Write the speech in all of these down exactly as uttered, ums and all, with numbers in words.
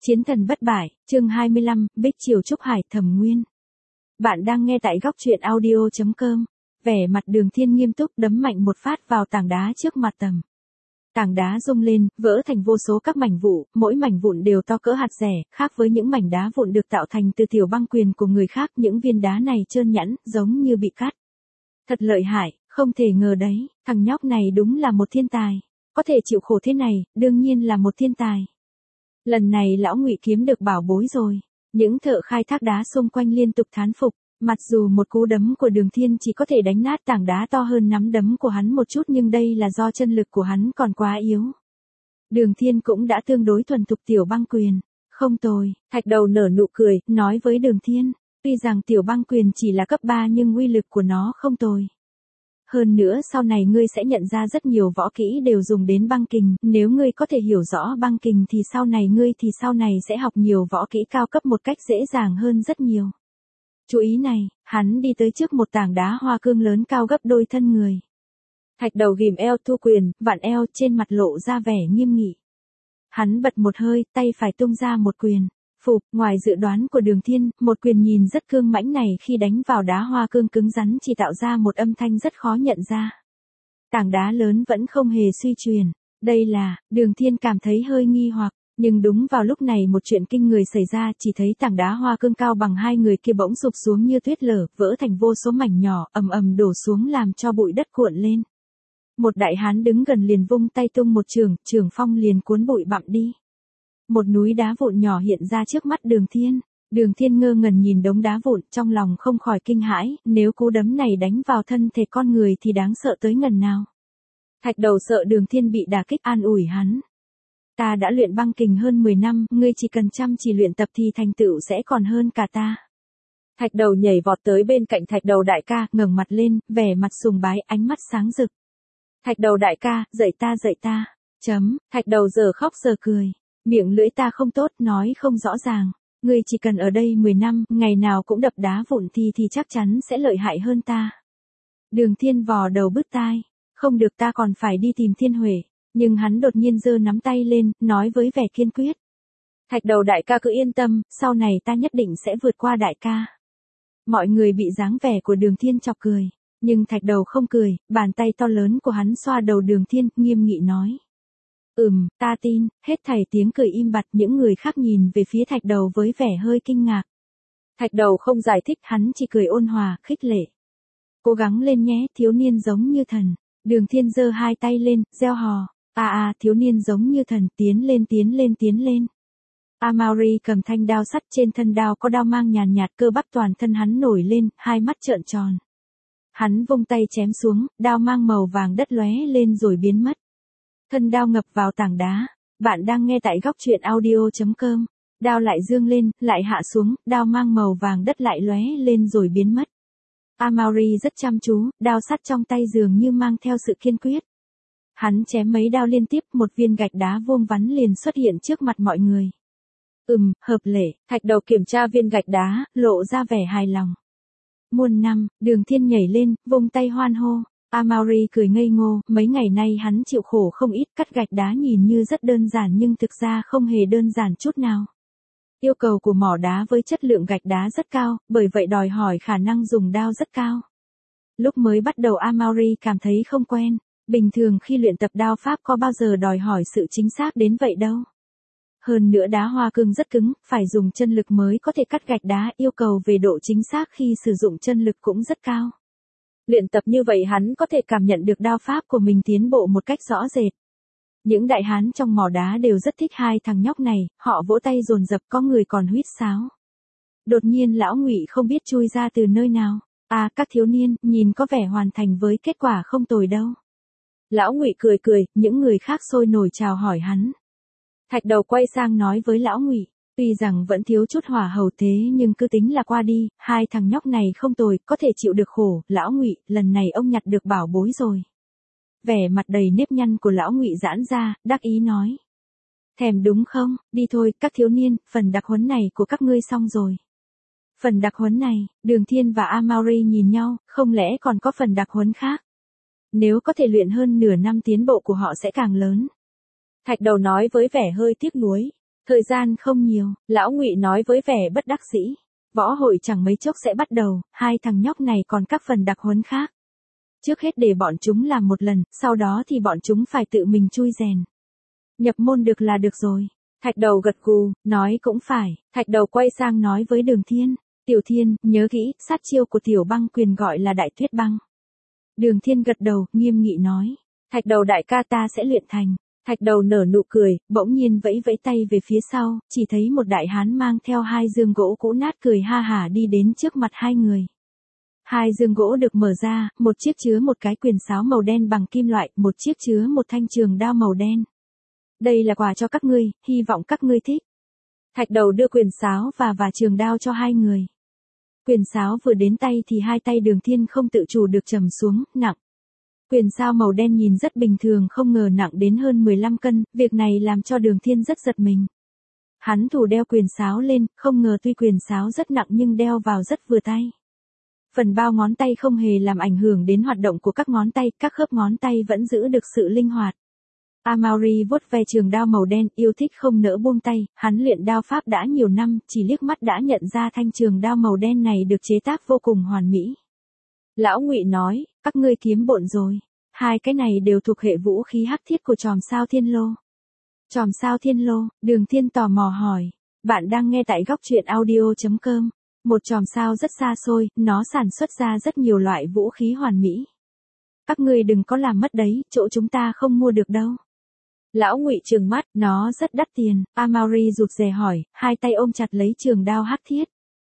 Chiến thần bất bại, chương hai mươi lăm, Bích Triều Trúc Hải Thẩm Nguyên. Bạn đang nghe tại góc truyện audio chấm com. Vẻ mặt Đường Thiên nghiêm túc đấm mạnh một phát vào tảng đá trước mặt Tầm. Tảng đá rung lên, vỡ thành vô số các mảnh vụn, mỗi mảnh vụn đều to cỡ hạt dẻ, khác với những mảnh đá vụn được tạo thành từ tiểu băng quyền của người khác, những viên đá này trơn nhẵn, giống như bị cắt. Thật lợi hại, không thể ngờ đấy, thằng nhóc này đúng là một thiên tài. Có thể chịu khổ thế này, đương nhiên là một thiên tài. Lần này lão Ngụy kiếm được bảo bối rồi. Những thợ khai thác đá xung quanh liên tục thán phục. Mặc dù một cú đấm của Đường Thiên chỉ có thể đánh nát tảng đá to hơn nắm đấm của hắn một chút, nhưng đây là do chân lực của hắn còn quá yếu. Đường Thiên cũng đã tương đối thuần thục tiểu băng quyền. Không tồi, Thạch Đầu nở nụ cười, nói với Đường Thiên. Tuy rằng tiểu băng quyền chỉ là cấp ba nhưng uy lực của nó không tồi. Hơn nữa sau này ngươi sẽ nhận ra rất nhiều võ kỹ đều dùng đến băng kình, nếu ngươi có thể hiểu rõ băng kình thì sau này ngươi thì sau này sẽ học nhiều võ kỹ cao cấp một cách dễ dàng hơn rất nhiều. Chú ý này, hắn đi tới trước một tảng đá hoa cương lớn cao gấp đôi thân người. Thạch Đầu ghìm eo thu quyền, vặn eo, trên mặt lộ ra vẻ nghiêm nghị. Hắn bật một hơi, tay phải tung ra một quyền. Phục, ngoài dự đoán của Đường Thiên, một quyền nhìn rất cương mãnh này khi đánh vào đá hoa cương cứng rắn chỉ tạo ra một âm thanh rất khó nhận ra. Tảng đá lớn vẫn không hề suy truyền. Đây là, Đường Thiên cảm thấy hơi nghi hoặc, nhưng đúng vào lúc này một chuyện kinh người xảy ra, chỉ thấy tảng đá hoa cương cao bằng hai người kia bỗng sụp xuống như tuyết lở, vỡ thành vô số mảnh nhỏ, ầm ầm đổ xuống làm cho bụi đất cuộn lên. Một đại hán đứng gần liền vung tay tung một trường, trường phong liền cuốn bụi bặm đi. Một núi đá vụn nhỏ hiện ra trước mắt Đường Thiên. Đường Thiên ngơ ngẩn nhìn đống đá vụn, trong lòng không khỏi kinh hãi, nếu cú đấm này đánh vào thân thể con người thì đáng sợ tới ngần nào. Thạch Đầu sợ Đường Thiên bị đả kích, an ủi hắn. Ta đã luyện băng kình hơn mười năm, ngươi chỉ cần chăm chỉ luyện tập thì thành tựu sẽ còn hơn cả ta. Thạch Đầu nhảy vọt tới bên cạnh Thạch Đầu đại ca, ngẩng mặt lên, vẻ mặt sùng bái, ánh mắt sáng rực. Thạch Đầu đại ca, dạy ta dạy ta. Chấm, Thạch Đầu giờ khóc giờ cười. Miệng lưỡi ta không tốt, nói không rõ ràng. Ngươi chỉ cần ở đây mười năm, ngày nào cũng đập đá vụn thì thì chắc chắn sẽ lợi hại hơn ta. Đường Thiên vò đầu bứt tai. Không được, ta còn phải đi tìm Thiên Huệ. Nhưng hắn đột nhiên giơ nắm tay lên, nói với vẻ kiên quyết. Thạch Đầu đại ca cứ yên tâm, sau này ta nhất định sẽ vượt qua đại ca. Mọi người bị dáng vẻ của Đường Thiên chọc cười. Nhưng Thạch Đầu không cười, bàn tay to lớn của hắn xoa đầu Đường Thiên, nghiêm nghị nói. Ừm, ta tin, hết thảy tiếng cười im bặt, những người khác nhìn về phía Thạch Đầu với vẻ hơi kinh ngạc. Thạch Đầu không giải thích, hắn chỉ cười ôn hòa, khích lệ. Cố gắng lên nhé, thiếu niên giống như thần. Đường Thiên giơ hai tay lên, reo hò. À à, thiếu niên giống như thần, tiến lên tiến lên tiến lên. Amauri cầm thanh đao sắt, trên thân đao có đao mang nhàn nhạt, cơ bắp toàn thân hắn nổi lên, hai mắt trợn tròn. Hắn vung tay chém xuống, đao mang màu vàng đất lóe lên rồi biến mất. Thân đao ngập vào tảng đá. Bạn đang nghe tại góc truyện audio chấm com. Đao lại dương lên, lại hạ xuống, đao mang màu vàng đất lại lóe lên rồi biến mất. Amauri rất chăm chú, đao sắt trong tay dường như mang theo sự kiên quyết. Hắn chém mấy đao liên tiếp, một viên gạch đá vuông vắn liền xuất hiện trước mặt mọi người. Ừm, hợp lệ, Thạch Đầu kiểm tra viên gạch đá, lộ ra vẻ hài lòng. Muôn năm, Đường Thiên nhảy lên, vung tay hoan hô. Amauri cười ngây ngô, mấy ngày nay hắn chịu khổ không ít, cắt gạch đá nhìn như rất đơn giản nhưng thực ra không hề đơn giản chút nào. Yêu cầu của mỏ đá với chất lượng gạch đá rất cao, bởi vậy đòi hỏi khả năng dùng đao rất cao. Lúc mới bắt đầu Amauri cảm thấy không quen, bình thường khi luyện tập đao pháp có bao giờ đòi hỏi sự chính xác đến vậy đâu. Hơn nữa đá hoa cương rất cứng, phải dùng chân lực mới có thể cắt gạch đá, yêu cầu về độ chính xác khi sử dụng chân lực cũng rất cao. Luyện tập như vậy hắn có thể cảm nhận được đao pháp của mình tiến bộ một cách rõ rệt. Những đại hán trong mỏ đá đều rất thích hai thằng nhóc này, họ vỗ tay dồn dập, có người còn huýt sáo. Đột nhiên lão Ngụy không biết chui ra từ nơi nào. À, các thiếu niên, nhìn có vẻ hoàn thành với kết quả không tồi đâu. Lão Ngụy cười cười, những người khác sôi nổi chào hỏi hắn. Thạch Đầu quay sang nói với lão Ngụy. Tuy rằng vẫn thiếu chút hỏa hầu thế nhưng cứ tính là qua đi, hai thằng nhóc này không tồi, có thể chịu được khổ. Lão Ngụy, lần này ông nhặt được bảo bối rồi. Vẻ mặt đầy nếp nhăn của lão Ngụy giãn ra, đắc ý nói. Thèm đúng không, đi thôi, các thiếu niên, phần đặc huấn này của các ngươi xong rồi. Phần đặc huấn này, Đường Thiên và Amauri nhìn nhau, không lẽ còn có phần đặc huấn khác? Nếu có thể luyện hơn nửa năm tiến bộ của họ sẽ càng lớn. Thạch Đầu nói với vẻ hơi tiếc nuối. Thời gian không nhiều, Lão Ngụy nói với vẻ bất đắc dĩ. Võ hội chẳng mấy chốc sẽ bắt đầu, hai thằng nhóc này còn các phần đặc huấn khác. Trước hết để bọn chúng làm một lần, sau đó thì bọn chúng phải tự mình chui rèn. Nhập môn được là được rồi. Thạch Đầu gật gù, nói cũng phải. Thạch Đầu quay sang nói với Đường Thiên. Tiểu Thiên, nhớ kỹ, sát chiêu của Tiểu Băng Quyền gọi là Đại Tuyết Băng. Đường Thiên gật đầu, nghiêm nghị nói. Thạch Đầu đại ca ta sẽ luyện thành. Thạch Đầu nở nụ cười, bỗng nhiên vẫy vẫy tay về phía sau, chỉ thấy một đại hán mang theo hai giường gỗ cũ nát cười ha hả đi đến trước mặt hai người. Hai giường gỗ được mở ra, một chiếc chứa một cái quyền sáo màu đen bằng kim loại, một chiếc chứa một thanh trường đao màu đen. Đây là quà cho các ngươi, hy vọng các ngươi thích. Thạch Đầu đưa quyền sáo và và trường đao cho hai người. Quyền sáo vừa đến tay thì hai tay Đường Thiên không tự chủ được trầm xuống, nặng. Quyền sáo màu đen nhìn rất bình thường không ngờ nặng đến hơn mười lăm cân, việc này làm cho Đường Thiên rất giật mình. Hắn thủ đeo quyền sáo lên, không ngờ tuy quyền sáo rất nặng nhưng đeo vào rất vừa tay. Phần bao ngón tay không hề làm ảnh hưởng đến hoạt động của các ngón tay, các khớp ngón tay vẫn giữ được sự linh hoạt. Amaury vuốt ve trường đao màu đen, yêu thích không nỡ buông tay, hắn luyện đao pháp đã nhiều năm, chỉ liếc mắt đã nhận ra thanh trường đao màu đen này được chế tác vô cùng hoàn mỹ. Lão Ngụy nói, các ngươi kiếm bộn rồi, hai cái này đều thuộc hệ vũ khí hắc thiết của Tròm Sao Thiên Lô. Tròm Sao Thiên Lô, Đường Thiên tò mò hỏi, bạn đang nghe tại góc truyện audio chấm com. Một chòm sao rất xa xôi, nó sản xuất ra rất nhiều loại vũ khí hoàn mỹ. Các ngươi đừng có làm mất đấy, chỗ chúng ta không mua được đâu. Lão Ngụy trừng mắt, nó rất đắt tiền. Amaury rụt rè hỏi, hai tay ôm chặt lấy trường đao hắc thiết.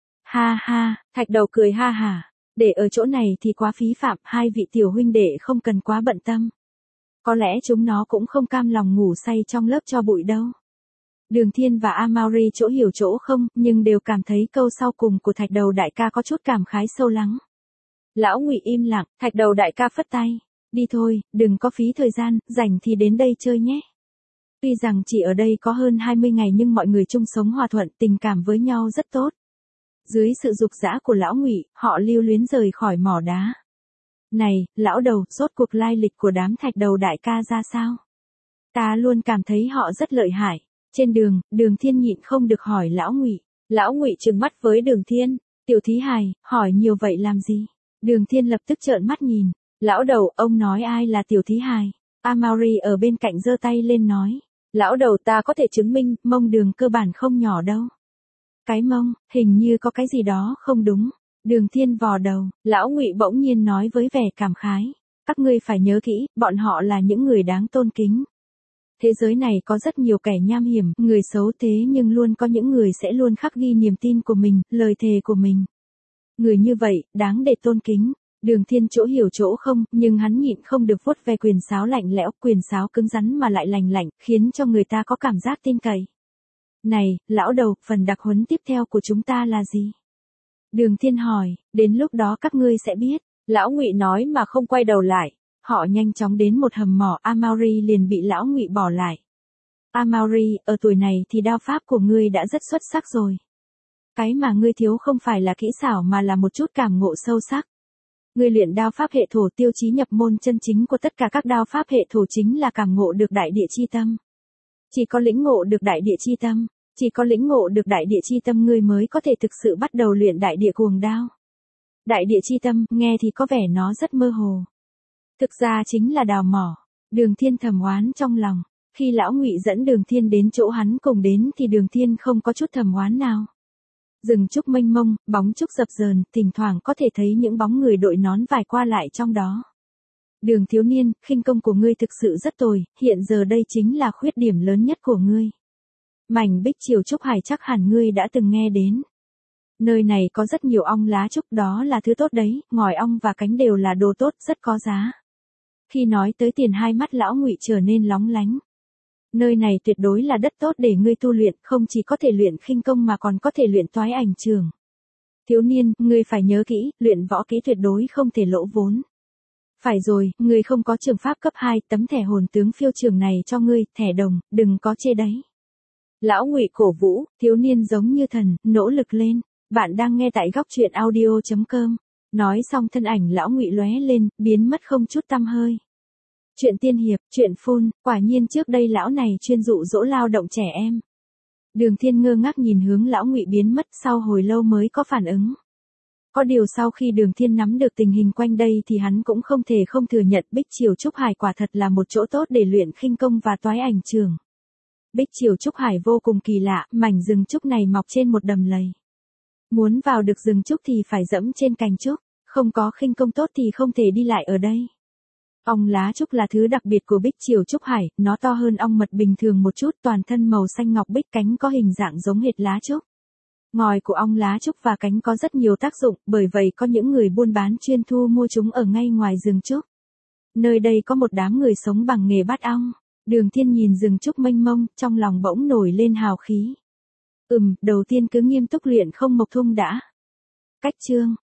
Ha ha, Thạch Đầu cười ha hả, để ở chỗ này thì quá phí phạm, hai vị tiểu huynh đệ không cần quá bận tâm. Có lẽ chúng nó cũng không cam lòng ngủ say trong lớp tro bụi đâu. Đường Thiên và Amaury chỗ hiểu chỗ không, nhưng đều cảm thấy câu sau cùng của Thạch Đầu đại ca có chút cảm khái sâu lắng. Lão Ngụy im lặng, Thạch Đầu đại ca phất tay. Đi thôi, đừng có phí thời gian, rảnh thì đến đây chơi nhé. Tuy rằng chỉ ở đây có hơn hai mươi ngày nhưng mọi người chung sống hòa thuận, tình cảm với nhau rất tốt. Dưới sự dục dã của Lão Ngụy, họ lưu luyến rời khỏi mỏ đá. Này, lão đầu, rốt cuộc lai lịch của đám Thạch Đầu đại ca ra sao? Ta luôn cảm thấy họ rất lợi hại. Trên đường, Đường Thiên nhịn không được hỏi Lão Ngụy. Lão Ngụy trừng mắt với Đường Thiên. Tiểu thí hài, hỏi nhiều vậy làm gì? Đường Thiên lập tức trợn mắt nhìn. Lão đầu, ông nói ai là tiểu thí hài? Amaury ở bên cạnh giơ tay lên nói. Lão đầu ta có thể chứng minh, mông Đường cơ bản không nhỏ đâu. Cái mông, hình như có cái gì đó không đúng. Đường Thiên vò đầu, Lão Ngụy bỗng nhiên nói với vẻ cảm khái. Các ngươi phải nhớ kỹ, bọn họ là những người đáng tôn kính. Thế giới này có rất nhiều kẻ nham hiểm, người xấu thế nhưng luôn có những người sẽ luôn khắc ghi niềm tin của mình, lời thề của mình. Người như vậy, đáng để tôn kính. Đường Thiên chỗ hiểu chỗ không, nhưng hắn nhịn không được vuốt ve quyền sáo lạnh lẽo, quyền sáo cứng rắn mà lại lành lạnh, khiến cho người ta có cảm giác tin cậy. Này, lão đầu, phần đặc huấn tiếp theo của chúng ta là gì? Đường Thiên hỏi, đến lúc đó các ngươi sẽ biết. Lão Ngụy nói mà không quay đầu lại. Họ nhanh chóng đến một hầm mỏ, Amaury liền bị Lão Ngụy bỏ lại. Amaury, ở tuổi này thì đao pháp của ngươi đã rất xuất sắc rồi. Cái mà ngươi thiếu không phải là kỹ xảo mà là một chút cảm ngộ sâu sắc. Ngươi luyện đao pháp hệ thổ, tiêu chí nhập môn chân chính của tất cả các đao pháp hệ thổ chính là cảm ngộ được đại địa chi tâm. Chỉ có lĩnh ngộ được đại địa chi tâm, chỉ có lĩnh ngộ được đại địa chi tâm ngươi mới có thể thực sự bắt đầu luyện đại địa cuồng đao. Đại địa chi tâm, nghe thì có vẻ nó rất mơ hồ. Thực ra chính là đào mỏ. Đường Thiên thầm oán trong lòng. Khi Lão Ngụy dẫn Đường Thiên đến chỗ hắn cùng đến thì Đường Thiên không có chút thầm oán nào. Rừng trúc mênh mông, bóng trúc dập dờn, thỉnh thoảng có thể thấy những bóng người đội nón vải qua lại trong đó. Đường thiếu niên, khinh công của ngươi thực sự rất tồi, hiện giờ đây chính là khuyết điểm lớn nhất của ngươi. Mảnh Bích Triều Trúc Hải chắc hẳn ngươi đã từng nghe đến. Nơi này có rất nhiều ong lá trúc, đó là thứ tốt đấy, ngòi ong và cánh đều là đồ tốt, rất có giá. Khi nói tới tiền hai mắt Lão Ngụy trở nên lóng lánh. Nơi này tuyệt đối là đất tốt để ngươi tu luyện, không chỉ có thể luyện khinh công mà còn có thể luyện toái ảnh trường. Thiếu niên, ngươi phải nhớ kỹ, luyện võ kỹ tuyệt đối không thể lỗ vốn. Phải rồi, ngươi không có trường pháp cấp hai, tấm thẻ hồn tướng phiêu trường này cho ngươi, thẻ đồng, đừng có chê đấy. Lão Ngụy cổ vũ, thiếu niên giống như thần, nỗ lực lên. Bạn đang nghe tại góc truyện audio chấm com. Nói xong thân ảnh Lão Ngụy lóe lên, biến mất không chút tăm hơi. Chuyện tiên hiệp, chuyện phun, quả nhiên trước đây lão này chuyên dụ dỗ lao động trẻ em. Đường Thiên ngơ ngác nhìn hướng lão Ngụy biến mất, sau hồi lâu mới có phản ứng. Có điều sau khi Đường Thiên nắm được tình hình quanh đây thì hắn cũng không thể không thừa nhận Bích Triều Trúc Hải quả thật là một chỗ tốt để luyện khinh công và toái ảnh trường. Bích Triều Trúc Hải vô cùng kỳ lạ, mảnh rừng trúc này mọc trên một đầm lầy. Muốn vào được rừng trúc thì phải dẫm trên cành trúc, không có khinh công tốt thì không thể đi lại ở đây. Ong lá trúc là thứ đặc biệt của Bích Triều Trúc Hải, nó to hơn ong mật bình thường một chút, toàn thân màu xanh ngọc bích, cánh có hình dạng giống hệt lá trúc. Ngòi của ong lá trúc và cánh có rất nhiều tác dụng, bởi vậy có những người buôn bán chuyên thu mua chúng ở ngay ngoài rừng trúc. Nơi đây có một đám người sống bằng nghề bắt ong. Đường Thiên nhìn rừng trúc mênh mông, trong lòng bỗng nổi lên hào khí. Ừm, đầu tiên cứ nghiêm túc luyện không mộc thung đã. Cách chương